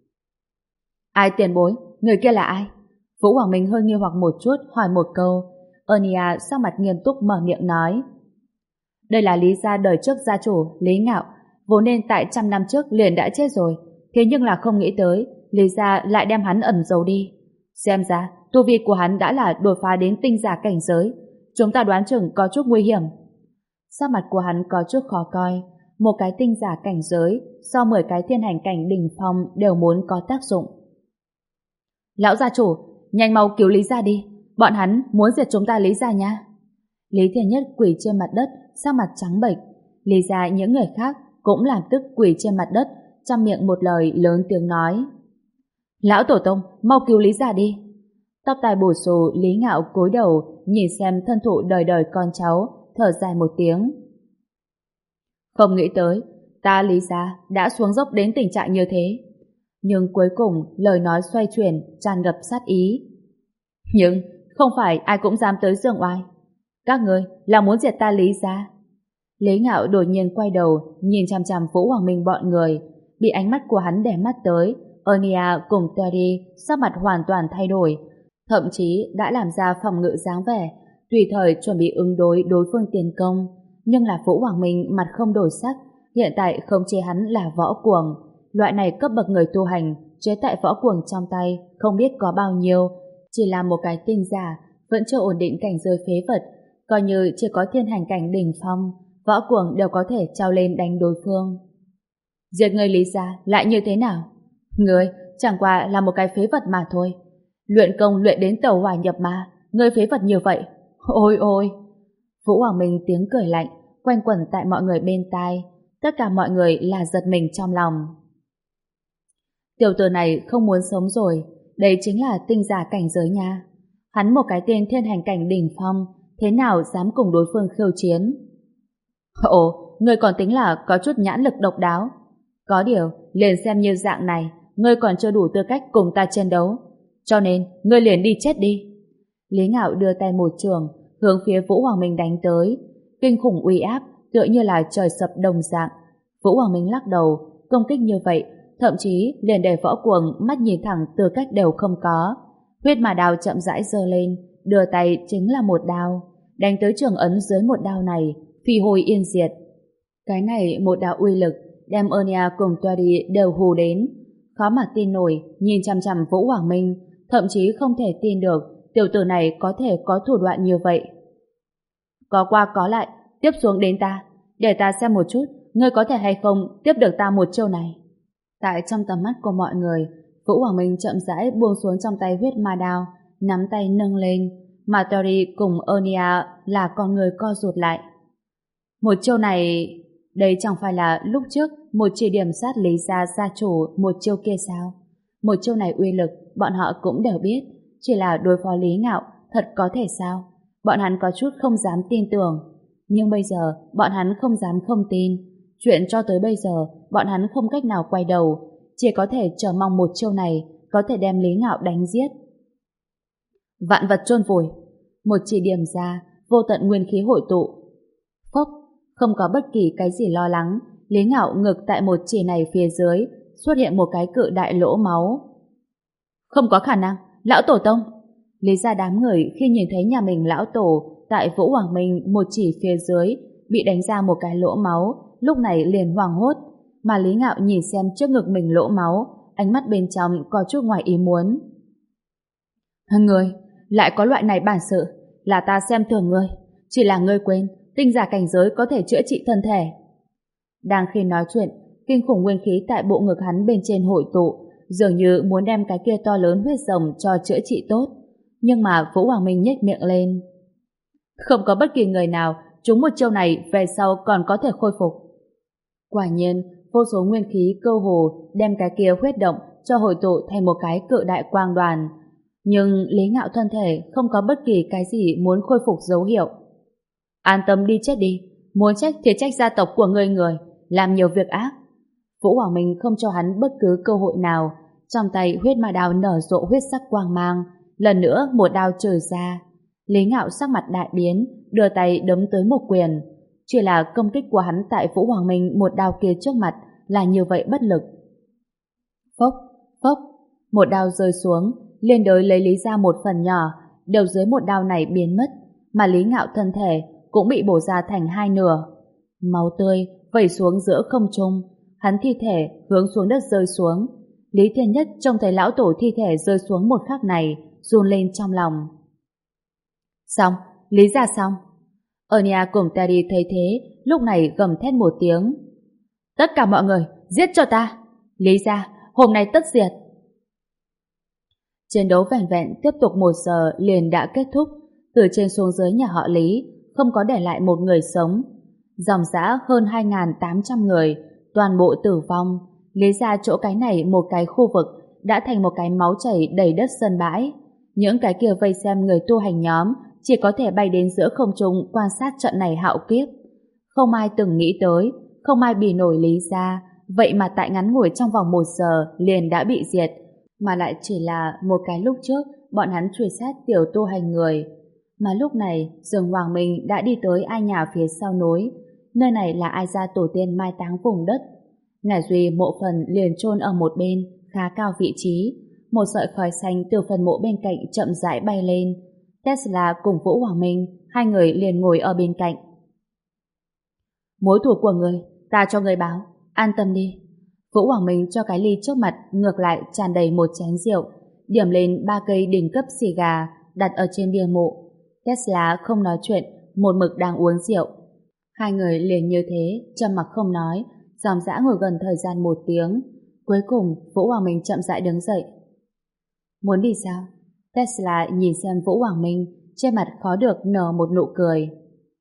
Ai tiền bối? Người kia là ai? Vũ Hoàng Minh hơi nghi hoặc một chút hỏi một câu. Onia sắc mặt nghiêm túc mở miệng nói. Đây là Lý gia đời trước gia chủ Lý Ngạo, vốn nên tại trăm năm trước liền đã chết rồi, thế nhưng là không nghĩ tới Lý gia lại đem hắn ẩn giấu đi. Xem ra tu vi của hắn đã là đột phá đến tinh giả cảnh giới, chúng ta đoán chừng có chút nguy hiểm. Sắc mặt của hắn có chút khó coi, một cái tinh giả cảnh giới so mười cái thiên hành cảnh đỉnh phong đều muốn có tác dụng. Lão gia chủ, nhanh mau cứu Lý gia đi, bọn hắn muốn diệt chúng ta Lý gia nha. Lý Thiên Nhất quỳ trên mặt đất, sắc mặt trắng bệch. Lý gia những người khác cũng làm tức quỳ trên mặt đất, trong miệng một lời lớn tiếng nói. Lão tổ tông, mau cứu Lý gia đi. Tóc tai bù xù Lý Ngạo cúi đầu nhìn xem thân thụ đời đời con cháu, thở dài một tiếng. Không nghĩ tới, ta Lý gia đã xuống dốc đến tình trạng như thế. Nhưng cuối cùng lời nói xoay chuyển, tràn ngập sát ý. Nhưng không phải ai cũng dám tới giương oai. Các ngươi là muốn diệt ta Lý gia. Lý Ngạo đột nhiên quay đầu, nhìn chằm chằm Vũ Hoàng Minh bọn người, bị ánh mắt của hắn đè mắt tới. Onia cùng Terry sắc mặt hoàn toàn thay đổi, thậm chí đã làm ra phòng ngự dáng vẻ, tùy thời chuẩn bị ứng đối đối phương tiến công. Nhưng là Vũ Hoàng Minh mặt không đổi sắc, hiện tại không chế hắn là võ cuồng. Loại này cấp bậc người tu hành, chế tại võ cuồng trong tay không biết có bao nhiêu, chỉ là một cái tinh giả vẫn chưa ổn định cảnh giới phế vật, Coi như chỉ có thiên hành cảnh đỉnh phong, võ cuồng đều có thể trao lên đánh đối phương. Diệt người Lý gia lại như thế nào? Ngươi chẳng qua là một cái phế vật mà thôi. Luyện công luyện đến tẩu hỏa nhập ma, ngươi phế vật như vậy. Ôi ôi! Vũ Hoàng Minh tiếng cười lạnh quanh quẩn tại mọi người bên tai. Tất cả mọi người là giật mình trong lòng. Tiểu tử này không muốn sống rồi. Đây chính là tinh giả cảnh giới nha. Hắn một cái tên thiên hành cảnh đỉnh phong, thế nào dám cùng đối phương khiêu chiến? Ồ, ngươi còn tính là có chút nhãn lực độc đáo. Có điều, liền xem như dạng này, ngươi còn chưa đủ tư cách cùng ta chiến đấu. Cho nên, ngươi liền đi chết đi. Lý Ngạo đưa tay một trường, hướng phía Vũ Hoàng Minh đánh tới. Kinh khủng uy áp, tựa như là trời sập đồng dạng. Vũ Hoàng Minh lắc đầu, công kích như vậy, thậm chí liền để võ cuồng mắt nhìn thẳng tư cách đều không có. Huyết mà đao chậm rãi giơ lên, đưa tay chính là một đao, đánh tới trường ấn dưới một đao này, phi hồi yên diệt. Cái này một đạo uy lực, đem Anya cùng Toady đều hù đến. Khó mà tin nổi, nhìn chằm chằm Vũ Hoàng Minh, thậm chí không thể tin được tiểu tử này có thể có thủ đoạn như vậy. Có qua có lại, tiếp xuống đến ta, để ta xem một chút, ngươi có thể hay không tiếp được ta một chiêu này. Tại trong tầm mắt của mọi người, Vũ Hoàng Minh chậm rãi buông xuống trong tay huyết ma đao, nắm tay nâng lên, mà Toady cùng Anya là con người co rụt lại. Một chiêu này, đây chẳng phải là lúc trước một chỉ điểm sát Lý gia gia chủ một chiêu kia sao? Một chiêu này uy lực, bọn họ cũng đều biết, chỉ là đối phó Lý Ngạo, thật có thể sao? Bọn hắn có chút không dám tin tưởng, nhưng bây giờ bọn hắn không dám không tin. Chuyện cho tới bây giờ, bọn hắn không cách nào quay đầu, chỉ có thể chờ mong một chiêu này có thể đem Lý Ngạo đánh giết. Vạn vật chôn vùi, một chỉ điểm ra, vô tận nguyên khí hội tụ. Phốc, không có bất kỳ cái gì lo lắng, Lý Ngạo ngực tại một chỉ này phía dưới xuất hiện một cái cự đại lỗ máu. Không có khả năng, lão tổ tông. Lý gia đám người khi nhìn thấy nhà mình lão tổ tại Vũ Hoàng Minh một chỉ phía dưới bị đánh ra một cái lỗ máu, lúc này liền hoảng hốt, mà Lý Ngạo nhìn xem trước ngực mình lỗ máu, ánh mắt bên trong có chút ngoài ý muốn. Ngươi, lại có loại này bản sự, là ta xem thường ngươi, chỉ là ngươi quên, tinh giả cảnh giới có thể chữa trị thân thể. Đang khi nói chuyện, kinh khủng nguyên khí tại bộ ngực hắn bên trên hội tụ, dường như muốn đem cái kia to lớn huyết rồng cho chữa trị tốt, nhưng mà Vũ Hoàng Minh nhếch miệng lên. Không có bất kỳ người nào trúng một chiêu này về sau còn có thể khôi phục. Quả nhiên, vô số nguyên khí cơ hồ đem cái kia huyết động cho hội tụ thành một cái cự đại quang đoàn. Nhưng Lý Ngạo thân thể không có bất kỳ cái gì muốn khôi phục dấu hiệu. An tâm đi chết đi, muốn trách thì trách gia tộc của người người, làm nhiều việc ác. Vũ Hoàng Minh không cho hắn bất cứ cơ hội nào, trong tay huyết ma đao nở rộ huyết sắc quang mang, lần nữa một đao chửi ra. Lý Ngạo sắc mặt đại biến, đưa tay đấm tới một quyền. Chỉ là công kích của hắn tại Vũ Hoàng Minh một đao kia trước mặt là như vậy bất lực. Phốc, phốc, một đao rơi xuống, liên đới lấy Lý ra một phần nhỏ, đều dưới một đao này biến mất, mà Lý Ngạo thân thể cũng bị bổ ra thành hai nửa. Máu tươi vẩy xuống giữa không trung, hắn thi thể hướng xuống đất rơi xuống. Lý Thiên Nhất trông thấy lão tổ thi thể rơi xuống một khắc này, run lên trong lòng. Xong, Lý ra xong. Anya cùng Teddy thấy thế, lúc này gầm thét một tiếng. Tất cả mọi người, giết cho ta! Lý ra, hôm nay tất diệt! Chiến đấu vẻn vẹn tiếp tục một giờ liền đã kết thúc, từ trên xuống dưới nhà họ Lý, không có để lại một người sống. Dòng dã hơn hai nghìn tám trăm người, toàn bộ tử vong. Lý ra chỗ cái này một cái khu vực đã thành một cái máu chảy đầy đất sân bãi. Những cái kia vây xem người tu hành nhóm chỉ có thể bay đến giữa không trung quan sát trận này hạo kiếp. Không ai từng nghĩ tới, không ai bì nổi Lý ra, vậy mà tại ngắn ngủi trong vòng một giờ liền đã bị diệt, mà lại chỉ là một cái lúc trước bọn hắn truy sát tiểu tu hành người. Mà lúc này Dương Hoàng Minh đã đi tới ai nhà phía sau núi, nơi này là ai gia tổ tiên mai táng vùng đất. Ngải Duy mộ phần liền chôn ở một bên, khá cao vị trí. Một sợi khói xanh từ phần mộ bên cạnh chậm rãi bay lên. Tesla cùng Vũ Hoàng Minh, hai người liền ngồi ở bên cạnh. Mối thù của người, ta cho người báo, an tâm đi. Vũ Hoàng Minh cho cái ly trước mặt ngược lại tràn đầy một chén rượu, điểm lên ba cây đỉnh cấp xì gà đặt ở trên bia mộ. Tesla không nói chuyện, một mực đang uống rượu. Hai người liền như thế, trầm mặc không nói, dòng dã ngồi gần thời gian một tiếng. Cuối cùng, Vũ Hoàng Minh chậm rãi đứng dậy. Muốn đi sao? Tesla nhìn xem Vũ Hoàng Minh, trên mặt khó được nở một nụ cười.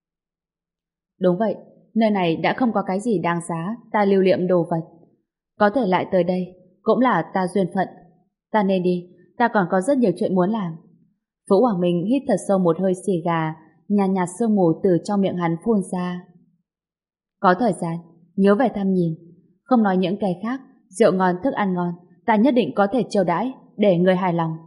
Đúng vậy, nơi này đã không có cái gì đáng giá ta lưu niệm đồ vật. Có thể lại tới đây, cũng là ta duyên phận. Ta nên đi, ta còn có rất nhiều chuyện muốn làm. Vũ Hoàng Minh hít thật sâu một hơi xì gà, nhàn nhạt sương mù từ trong miệng hắn phun ra. Có thời gian, nhớ về thăm nhìn. Không nói những cái khác, rượu ngon thức ăn ngon, ta nhất định có thể chiêu đãi để người hài lòng.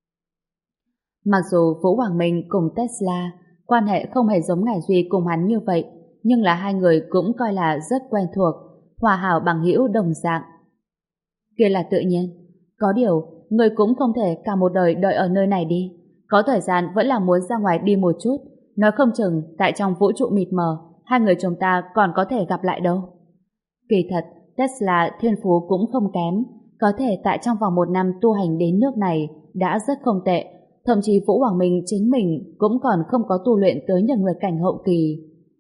Mặc dù Vũ Hoàng Minh cùng Tesla quan hệ không hề giống Ngải Duy cùng hắn như vậy, nhưng là hai người cũng coi là rất quen thuộc, hòa hảo bằng hữu đồng dạng. Kia là tự nhiên. Có điều, người cũng không thể cả một đời đợi ở nơi này đi. Có thời gian vẫn là muốn ra ngoài đi một chút. Nói không chừng, tại trong vũ trụ mịt mờ, hai người chúng ta còn có thể gặp lại đâu. Kỳ thật, Tesla thiên phú cũng không kém. Có thể tại trong vòng một năm tu hành đến nước này đã rất không tệ. Thậm chí Vũ Hoàng Minh chính mình cũng còn không có tu luyện tới nhật nguyệt cảnh hậu kỳ.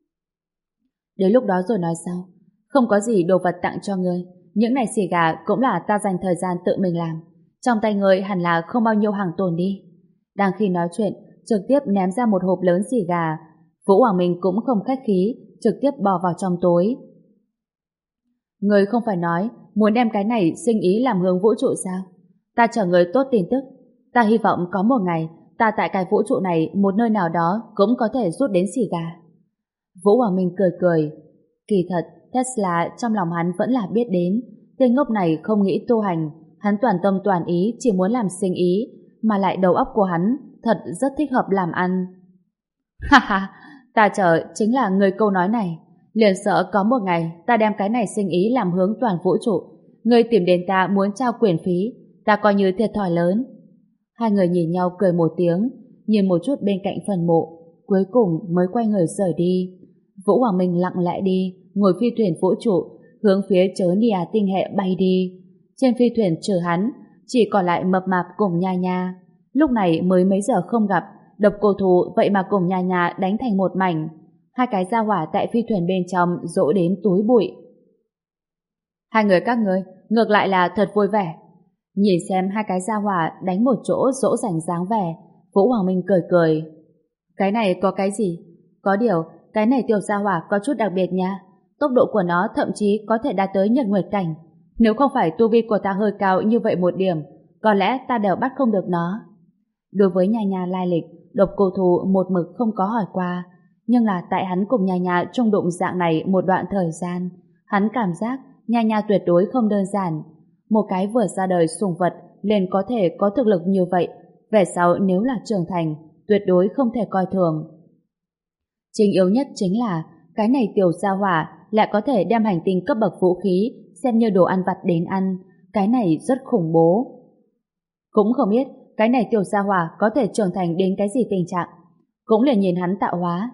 Đến lúc đó rồi nói sao? Không có gì đồ vật tặng cho ngươi. Những này xì gà cũng là ta dành thời gian tự mình làm. Trong tay ngươi hẳn là không bao nhiêu hàng tồn đi. Đang khi nói chuyện, trực tiếp ném ra một hộp lớn xì gà. Vũ Hoàng Minh cũng không khách khí, trực tiếp bỏ vào trong túi. Ngươi không phải nói muốn đem cái này sinh ý làm hướng vũ trụ sao? Ta chờ ngươi tốt tin tức. Ta hy vọng có một ngày ta tại cái vũ trụ này một nơi nào đó cũng có thể rút đến xì gà. Vũ Hoàng Minh cười cười. Kỳ thật, Tesla trong lòng hắn vẫn là biết đến. Tên ngốc này không nghĩ tu hành, hắn toàn tâm toàn ý chỉ muốn làm sinh ý, mà lại đầu óc của hắn thật rất thích hợp làm ăn. Ha ha, ta chờ chính là người câu nói này. Liền sợ có một ngày ta đem cái này sinh ý làm hướng toàn vũ trụ. Người tìm đến ta muốn trao quyền phí, ta coi như thiệt thòi lớn. Hai người nhìn nhau cười một tiếng, nhìn một chút bên cạnh phần mộ, cuối cùng mới quay người rời đi. Vũ Hoàng Minh lặng lẽ đi, ngồi phi thuyền vũ trụ, hướng phía chớ Nia tinh hệ bay đi. Trên phi thuyền trừ hắn, chỉ còn lại Mập Mạp cùng Nha Nha. Lúc này mới mấy giờ không gặp, Độc Cô Thù vậy mà cùng Nha Nha đánh thành một mảnh. Hai cái gia hỏa tại phi thuyền bên trong dỗ đến túi bụi. Hai người các ngươi ngược lại là thật vui vẻ. Nhìn xem hai cái gia hỏa đánh một chỗ dỗ dành dáng vẻ, Vũ Hoàng Minh cười cười. Cái này có cái gì? Có điều, cái này tiểu gia hỏa có chút đặc biệt nha. Tốc độ của nó thậm chí có thể đạt tới nhật nguyệt cảnh. Nếu không phải tu vi của ta hơi cao như vậy một điểm, có lẽ ta đều bắt không được nó. Đối với Nha Nha lai lịch, Độc Cô Thù một mực không có hỏi qua, nhưng là tại hắn cùng Nha Nha chung đụng dạng này một đoạn thời gian, hắn cảm giác Nha Nha tuyệt đối không đơn giản. Một cái vừa ra đời sùng vật liền có thể có thực lực như vậy, về sau nếu là trưởng thành, tuyệt đối không thể coi thường. Chính yếu nhất chính là cái này tiểu gia hỏa lại có thể đem hành tinh cấp bậc vũ khí xem như đồ ăn vặt đến ăn, cái này rất khủng bố. Cũng không biết cái này tiểu gia hỏa có thể trưởng thành đến cái gì tình trạng, cũng liền nhìn hắn tạo hóa.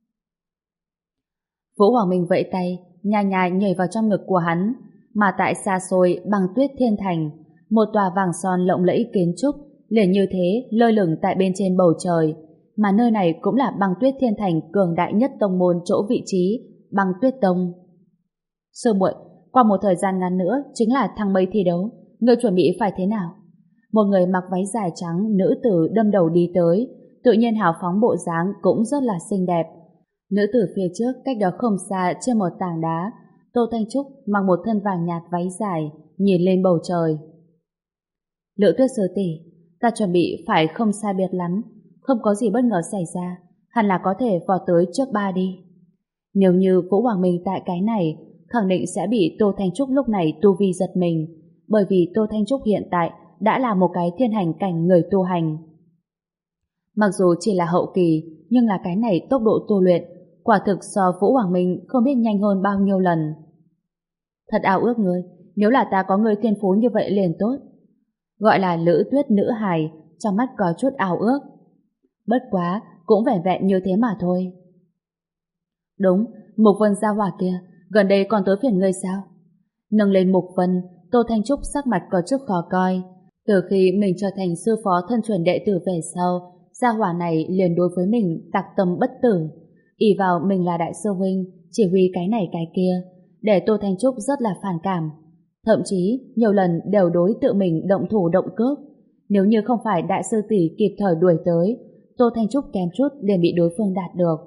Vũ Hoàng Minh vẫy tay, Nha Nha nhảy vào trong ngực của hắn, mà tại xa xôi băng tuyết thiên thành, một tòa vàng son lộng lẫy kiến trúc liền như thế lơ lửng tại bên trên bầu trời, mà nơi này cũng là băng tuyết thiên thành cường đại nhất tông môn chỗ vị trí, băng tuyết tông. Sư muội, qua một thời gian ngắn nữa chính là thăng mây thi đấu, ngươi chuẩn bị phải thế nào? Một người mặc váy dài trắng nữ tử đâm đầu đi tới, tự nhiên hào phóng bộ dáng cũng rất là xinh đẹp. Nữ tử phía trước cách đó không xa trên một tảng đá, Tô Thanh Trúc mặc một thân vàng nhạt váy dài, nhìn lên bầu trời. Lữ Tuyết sư tỷ, ta chuẩn bị phải không sai biệt lắm, không có gì bất ngờ xảy ra, hẳn là có thể vọt tới trước ba đi. Nếu như Vũ Hoàng Minh tại cái này, khẳng định sẽ bị Tô Thanh Trúc lúc này tu vi giật mình, bởi vì Tô Thanh Trúc hiện tại đã là một cái thiên hành cảnh người tu hành. Mặc dù chỉ là hậu kỳ, nhưng là cái này tốc độ tu luyện quả thực so Vũ Hoàng Minh không biết nhanh hơn bao nhiêu lần. Thật ao ước ngươi, nếu là ta có người thiên phú như vậy liền tốt. Gọi là Lữ Tuyết nữ hài, trong mắt có chút ao ước. Bất quá, cũng vẻn vẹn như thế mà thôi. Đúng, Mục Vân gia hỏa kia, gần đây còn tới phiền ngươi sao? Nâng lên Mục Vân, Tô Thanh Trúc sắc mặt có chút khó coi. Từ khi mình trở thành sư phó thân truyền đệ tử về sau, gia hỏa này liền đối với mình tặc tâm bất tử. ỷ vào mình là đại sư huynh, chỉ huy cái này cái kia, để Tô Thanh Trúc rất là phản cảm. Thậm chí nhiều lần đều đối tự mình động thủ động cước. Nếu như không phải đại sư tỷ kịp thời đuổi tới, Tô Thanh Trúc kém chút liền bị đối phương đạt được.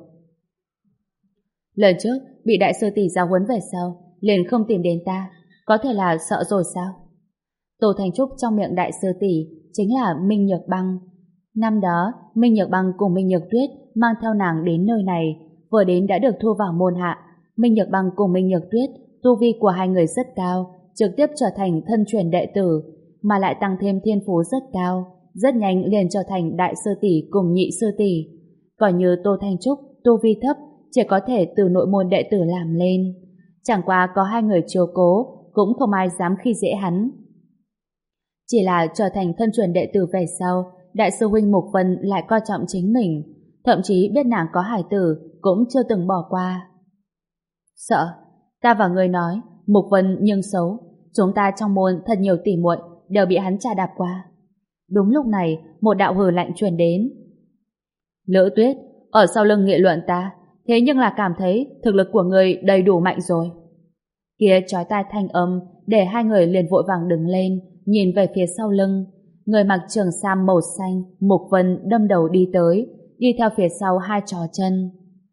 Lần trước bị đại sư tỷ giáo huấn về sau, liền không tìm đến ta, có thể là sợ rồi sao? Tô Thanh Trúc trong miệng đại sư tỷ chính là Minh Nhược Băng. Năm đó, Minh Nhược Băng cùng Minh Nhược Tuyết mang theo nàng đến nơi này, vừa đến đã được thu vào môn hạ. Minh Nhược Băng cùng Minh Nhược Tuyết, tu vi của hai người rất cao, trực tiếp trở thành thân truyền đệ tử, mà lại tăng thêm thiên phú rất cao, rất nhanh liền trở thành đại sư tỷ cùng nhị sư tỷ. Còn như Tô Thanh Trúc, tu vi thấp, chỉ có thể từ nội môn đệ tử làm lên. Chẳng qua có hai người chiếu cố, cũng không ai dám khi dễ hắn. Chỉ là trở thành thân truyền đệ tử về sau, đại sư huynh Mục Vân lại coi trọng chính mình, thậm chí biết nàng có hài tử cũng chưa từng bỏ qua. Sợ, ta và người nói, Mục Vân nhưng xấu, chúng ta trong môn thật nhiều tỉ muội đều bị hắn chà đạp qua. Đúng lúc này, một đạo hừ lạnh truyền đến. Lữ Tuyết, ở sau lưng nghị luận ta, thế nhưng là cảm thấy thực lực của người đầy đủ mạnh rồi. Kia chói tai thanh âm để hai người liền vội vàng đứng lên, nhìn về phía sau lưng. Người mặc trường sam màu xanh, Mục Vân đâm đầu đi tới, đi theo phía sau hai trò chân.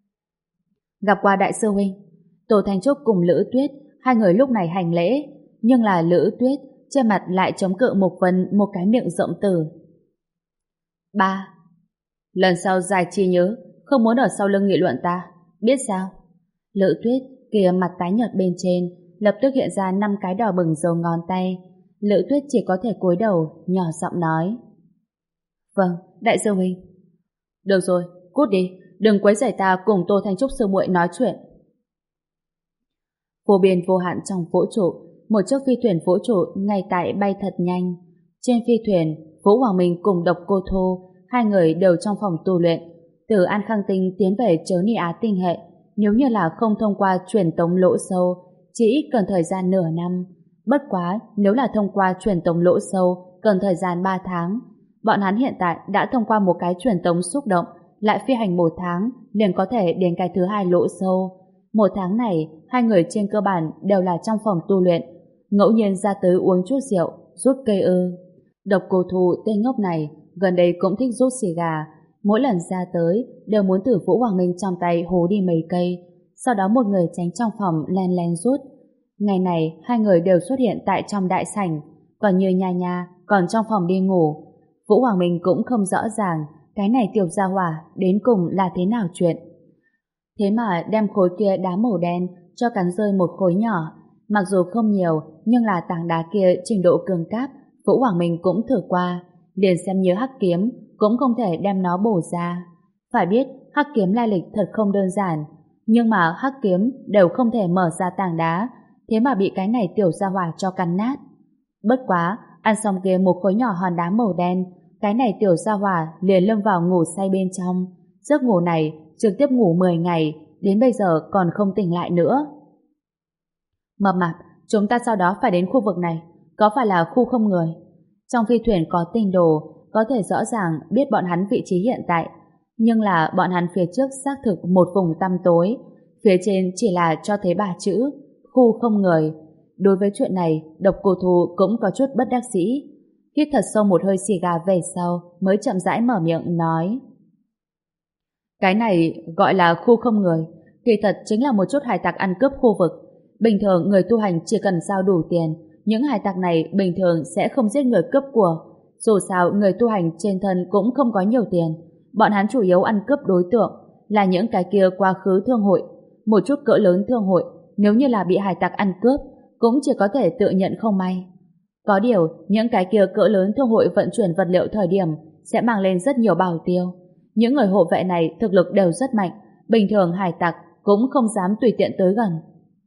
Gặp qua đại sư huynh, Tô Thanh Trúc cùng Lữ Tuyết, hai người lúc này hành lễ, nhưng là Lữ Tuyết trên mặt lại chống cự Mục Vân một cái miệng rộng tử. Ba, lần sau dài chi nhớ, không muốn ở sau lưng nghị luận ta, biết sao? Lữ Tuyết kia mặt tái nhợt bên trên lập tức hiện ra năm cái đỏ bừng dấu ngón tay. Lữ Tuyết chỉ có thể cúi đầu nhỏ giọng nói. Vâng, đại sư huynh. Được rồi, cút đi, đừng quấy rầy ta cùng Tô Thanh Trúc sư muội nói chuyện. Vô biên vô hạn trong vũ trụ, một chiếc phi thuyền vũ trụ ngay tại bay thật nhanh. Trên phi thuyền, Vũ Hoàng Minh cùng Độc Cô Thu, hai người đều trong phòng tu luyện. Từ An Khang Tinh tiến về Chớ Ni Á tinh hệ, nếu như là không thông qua truyền tống lỗ sâu, chỉ ít cần thời gian nửa năm. Bất quá, nếu là thông qua truyền tống lỗ sâu, cần thời gian ba tháng. Bọn hắn hiện tại đã thông qua một cái truyền tống xúc động, lại phi hành một tháng, liền có thể đến cái thứ hai lỗ sâu. Một tháng này, hai người trên cơ bản đều là trong phòng tu luyện, ngẫu nhiên ra tới uống chút rượu, rút cây ư. Độc Cô Thu tên ngốc này, gần đây cũng thích rút xì gà, mỗi lần ra tới đều muốn từ Vũ Hoàng Minh trong tay hú đi mấy cây, sau đó một người tránh trong phòng len len rút. Ngày này, hai người đều xuất hiện tại trong đại sảnh, còn như Nha Nha còn trong phòng đi ngủ. Vũ Hoàng Minh cũng không rõ ràng cái này tiểu gia hỏa đến cùng là thế nào chuyện. Thế mà đem khối kia đá màu đen cho cắn rơi một khối nhỏ, mặc dù không nhiều nhưng là tảng đá kia trình độ cường cáp, Vũ Hoàng Minh cũng thử qua, liền xem như hắc kiếm cũng không thể đem nó bổ ra. Phải biết hắc kiếm lai lịch thật không đơn giản, nhưng mà hắc kiếm đều không thể mở ra tảng đá, thế mà bị cái này tiểu gia hỏa cho cắn nát. Bất quá, ăn xong kia một khối nhỏ hòn đá màu đen, cái này tiểu gia hỏa liền lâm vào ngủ say bên trong. Giấc ngủ này trực tiếp ngủ mười ngày, đến bây giờ còn không tỉnh lại nữa. Mập mạp, chúng ta sau đó phải đến khu vực này, có phải là khu không người? Trong phi thuyền có tinh đồ, có thể rõ ràng biết bọn hắn vị trí hiện tại, nhưng là bọn hắn phía trước xác thực một vùng tăm tối, phía trên chỉ là cho thấy ba chữ khu không người. Đối với chuyện này, Độc Cô Thu cũng có chút bất đắc dĩ, hít thật sâu một hơi xì gà về sau mới chậm rãi mở miệng nói. Cái này gọi là khu không người, kỳ thật chính là một chút hải tặc ăn cướp khu vực. Bình thường người tu hành chỉ cần giao đủ tiền, những hải tặc này bình thường sẽ không giết người cướp của. Dù sao người tu hành trên thân cũng không có nhiều tiền, bọn hắn chủ yếu ăn cướp đối tượng là những cái kia quá khứ thương hội, một chút cỡ lớn thương hội, nếu như là bị hải tặc ăn cướp cũng chỉ có thể tự nhận không may. Có điều, những cái kia cỡ lớn thương hội vận chuyển vật liệu thời điểm sẽ mang lên rất nhiều bảo tiêu. Những người hộ vệ này thực lực đều rất mạnh, bình thường hải tặc cũng không dám tùy tiện tới gần.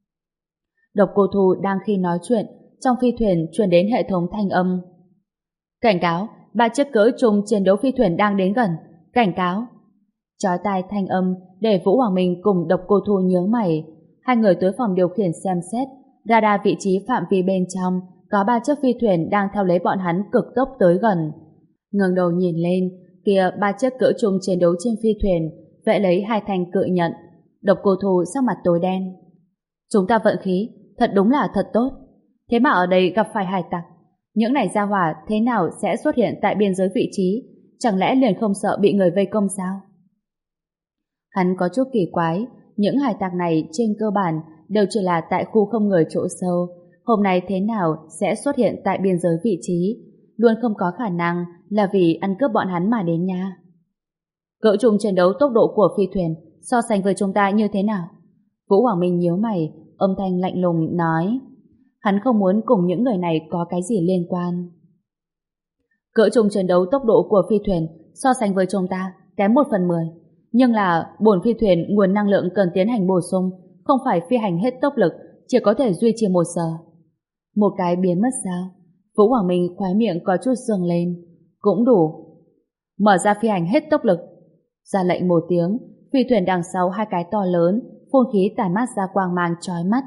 Độc Cô Thu đang khi nói chuyện, trong phi thuyền truyền đến hệ thống thanh âm. Cảnh cáo, ba chiếc cỡ chung chiến đấu phi thuyền đang đến gần. Cảnh cáo. Chói tai thanh âm để Vũ Hoàng Minh cùng Độc Cô Thu nhớ mày. Hai người tới phòng điều khiển xem xét, radar vị trí phạm vi bên trong có ba chiếc phi thuyền đang theo lấy bọn hắn cực tốc tới gần. Ngẩng đầu nhìn lên, kia ba chiếc cỡ chung chiến đấu trên phi thuyền vẽ lấy hai thanh cự nhận. Độc Cô Thu sắc mặt tối đen. Chúng ta vận khí, thật đúng là thật tốt. Thế mà ở đây gặp phải hải tặc. Những này gia hỏa thế nào sẽ xuất hiện tại biên giới vị trí? Chẳng lẽ liền không sợ bị người vây công sao? Hắn có chút kỳ quái. Những hải tặc này trên cơ bản đều chỉ là tại khu không người chỗ sâu. Hôm nay thế nào sẽ xuất hiện tại biên giới vị trí? Luôn không có khả năng là vì ăn cướp bọn hắn mà đến nha. Cỡ chung chiến đấu tốc độ của phi thuyền so sánh với chúng ta như thế nào? Vũ Hoàng Minh nhíu mày, âm thanh lạnh lùng nói. Hắn không muốn cùng những người này có cái gì liên quan. Cỡ chung chiến đấu tốc độ của phi thuyền so sánh với chúng ta kém một phần mười. Nhưng là bổn phi thuyền nguồn năng lượng cần tiến hành bổ sung, không phải phi hành hết tốc lực, chỉ có thể duy trì một giờ. Một cái biến mất sao? Vũ Hoàng Minh khóe miệng có chút sương lên. Cũng đủ. Mở ra phi hành hết tốc lực. Ra lệnh một tiếng, phi thuyền đằng sau hai cái to lớn, phun khí tản mát ra quang mang chói mắt.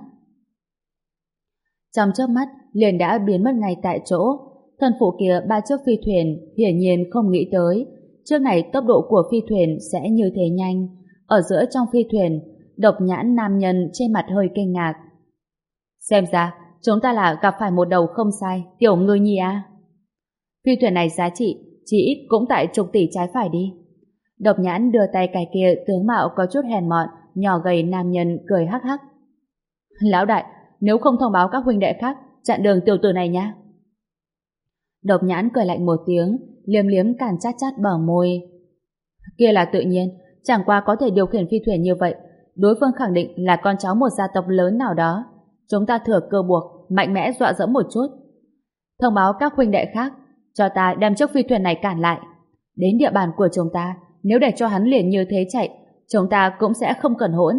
Trong chớp mắt, liền đã biến mất ngay tại chỗ. Thân phụ kia ba chiếc phi thuyền hiển nhiên không nghĩ tới trước này tốc độ của phi thuyền sẽ như thế nhanh. Ở giữa trong phi thuyền, độc nhãn nam nhân trên mặt hơi kinh ngạc. Xem ra, chúng ta là gặp phải một đầu không sai, tiểu ngư nhi à. Phi thuyền này giá trị, chỉ ít cũng tại chục tỷ trái phải đi. Độc nhãn đưa tay cái kia tướng mạo có chút hèn mọn, nhỏ gầy nam nhân cười hắc hắc. Lão đại, nếu không thông báo các huynh đệ khác, chặn đường tiểu tử này nhá. Độc nhãn cười lạnh một tiếng, liếm liếm càn chát chát bờ môi. Kia là tự nhiên, chẳng qua có thể điều khiển phi thuyền như vậy, đối phương khẳng định là con cháu một gia tộc lớn nào đó. Chúng ta thừa cơ buộc, mạnh mẽ dọa dẫm một chút. Thông báo các huynh đệ khác, cho ta đem chiếc phi thuyền này cản lại. Đến địa bàn của chúng ta, nếu để cho hắn liền như thế chạy, chúng ta cũng sẽ không cần hỗn.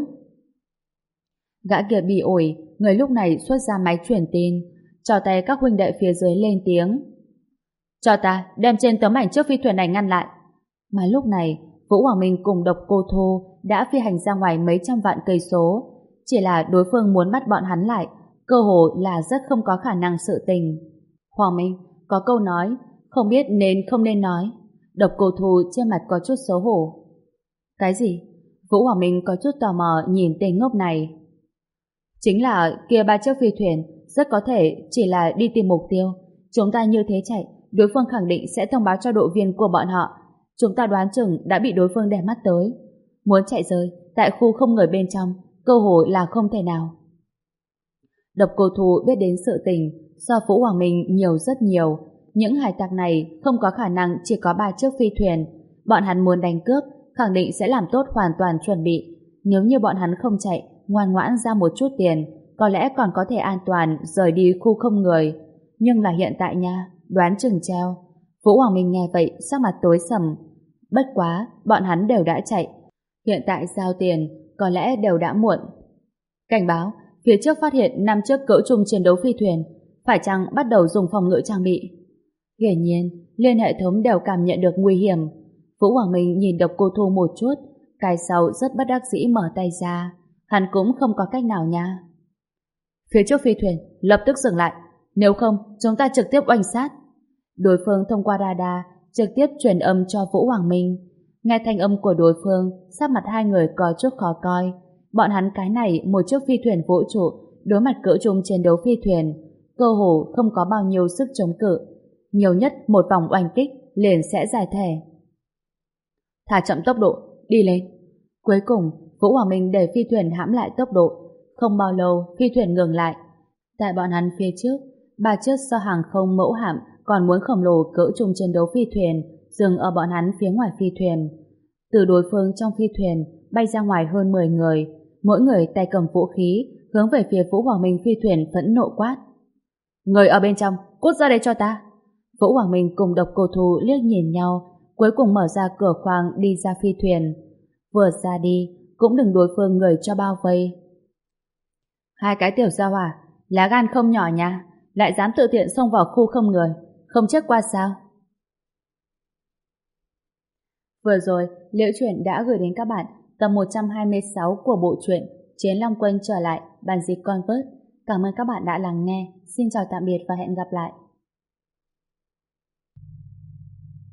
Gã kia bị ổi, người lúc này xuất ra máy truyền tin, cho tay các huynh đệ phía dưới lên tiếng. Cho ta đem trên tấm ảnh chiếc phi thuyền này ngăn lại. Mà lúc này, Vũ Hoàng Minh cùng Độc Cô Thu đã phi hành ra ngoài mấy trăm vạn cây số. Chỉ là đối phương muốn bắt bọn hắn lại, cơ hồ là rất không có khả năng sự tình. Hoàng Minh, có câu nói, không biết nên không nên nói. Độc Cô Thu trên mặt có chút xấu hổ. Cái gì? Vũ Hoàng Minh có chút tò mò nhìn tên ngốc này. Chính là kia ba chiếc phi thuyền rất có thể chỉ là đi tìm mục tiêu. Chúng ta như thế chạy, đối phương khẳng định sẽ thông báo cho đội viên của bọn họ. Chúng ta đoán chừng đã bị đối phương để mắt tới. Muốn chạy rơi tại khu không người bên trong, cơ hội là không thể nào. Độc Cô Thu biết đến sự tình do Vũ Hoàng Minh nhiều rất nhiều. Những hải tặc này không có khả năng chỉ có ba chiếc phi thuyền. Bọn hắn muốn đánh cướp, khẳng định sẽ làm tốt hoàn toàn chuẩn bị. Nếu như bọn hắn không chạy, ngoan ngoãn ra một chút tiền, có lẽ còn có thể an toàn rời đi khu không người. Nhưng là hiện tại nha, đoán chừng treo. Vũ Hoàng Minh nghe vậy sắc mặt tối sầm. Bất quá, bọn hắn đều đã chạy. Hiện tại giao tiền, có lẽ đều đã muộn. Cảnh báo, phía trước phát hiện năm chiếc cỡ trung chiến đấu phi thuyền, phải chăng bắt đầu dùng phòng ngự trang bị? Hiển nhiên, liên hệ thống đều cảm nhận được nguy hiểm. Vũ Hoàng Minh nhìn Độc Cô Thu một chút, cái sau rất bất đắc dĩ mở tay ra. Hắn cũng không có cách nào nha. Phía trước phi thuyền, lập tức dừng lại. Nếu không, chúng ta trực tiếp oanh sát. Đối phương thông qua radar trực tiếp truyền âm cho Vũ Hoàng Minh. Nghe thanh âm của đối phương, sắc mặt hai người có chút khó coi. Bọn hắn cái này một chiếc phi thuyền vũ trụ đối mặt cỡ trung chiến đấu phi thuyền, cơ hồ không có bao nhiêu sức chống cự. Nhiều nhất một vòng oanh kích liền sẽ giải thể. Thả chậm tốc độ, đi lên. Cuối cùng, Vũ Hoàng Minh để phi thuyền hãm lại tốc độ. Không bao lâu, phi thuyền ngừng lại. Tại bọn hắn phía trước, ba chiếc do hàng không mẫu hạm còn muốn khổng lồ cỡ trung chiến đấu phi thuyền dừng ở bọn hắn phía ngoài phi thuyền. Từ đối phương trong phi thuyền bay ra ngoài hơn mười người, mỗi người tay cầm vũ khí hướng về phía Vũ Hoàng Minh phi thuyền phẫn nộ quát. Người ở bên trong, cút ra đây cho ta. Vũ Hoàng Minh cùng Độc Cô Thu liếc nhìn nhau, cuối cùng mở ra cửa khoang đi ra phi thuyền. Vừa ra đi, cũng đừng đối phương người cho bao vây. Hai cái tiểu gia hỏa, lá gan không nhỏ nha, lại dám tự tiện xông vào khu không người, không chết qua sao? Vừa rồi, Liễu Chuyện đã gửi đến các bạn tập một trăm hai mươi sáu của bộ truyện Chiến Long Quân trở lại, bản dịch Convert. Cảm ơn các bạn đã lắng nghe. Xin chào tạm biệt và hẹn gặp lại.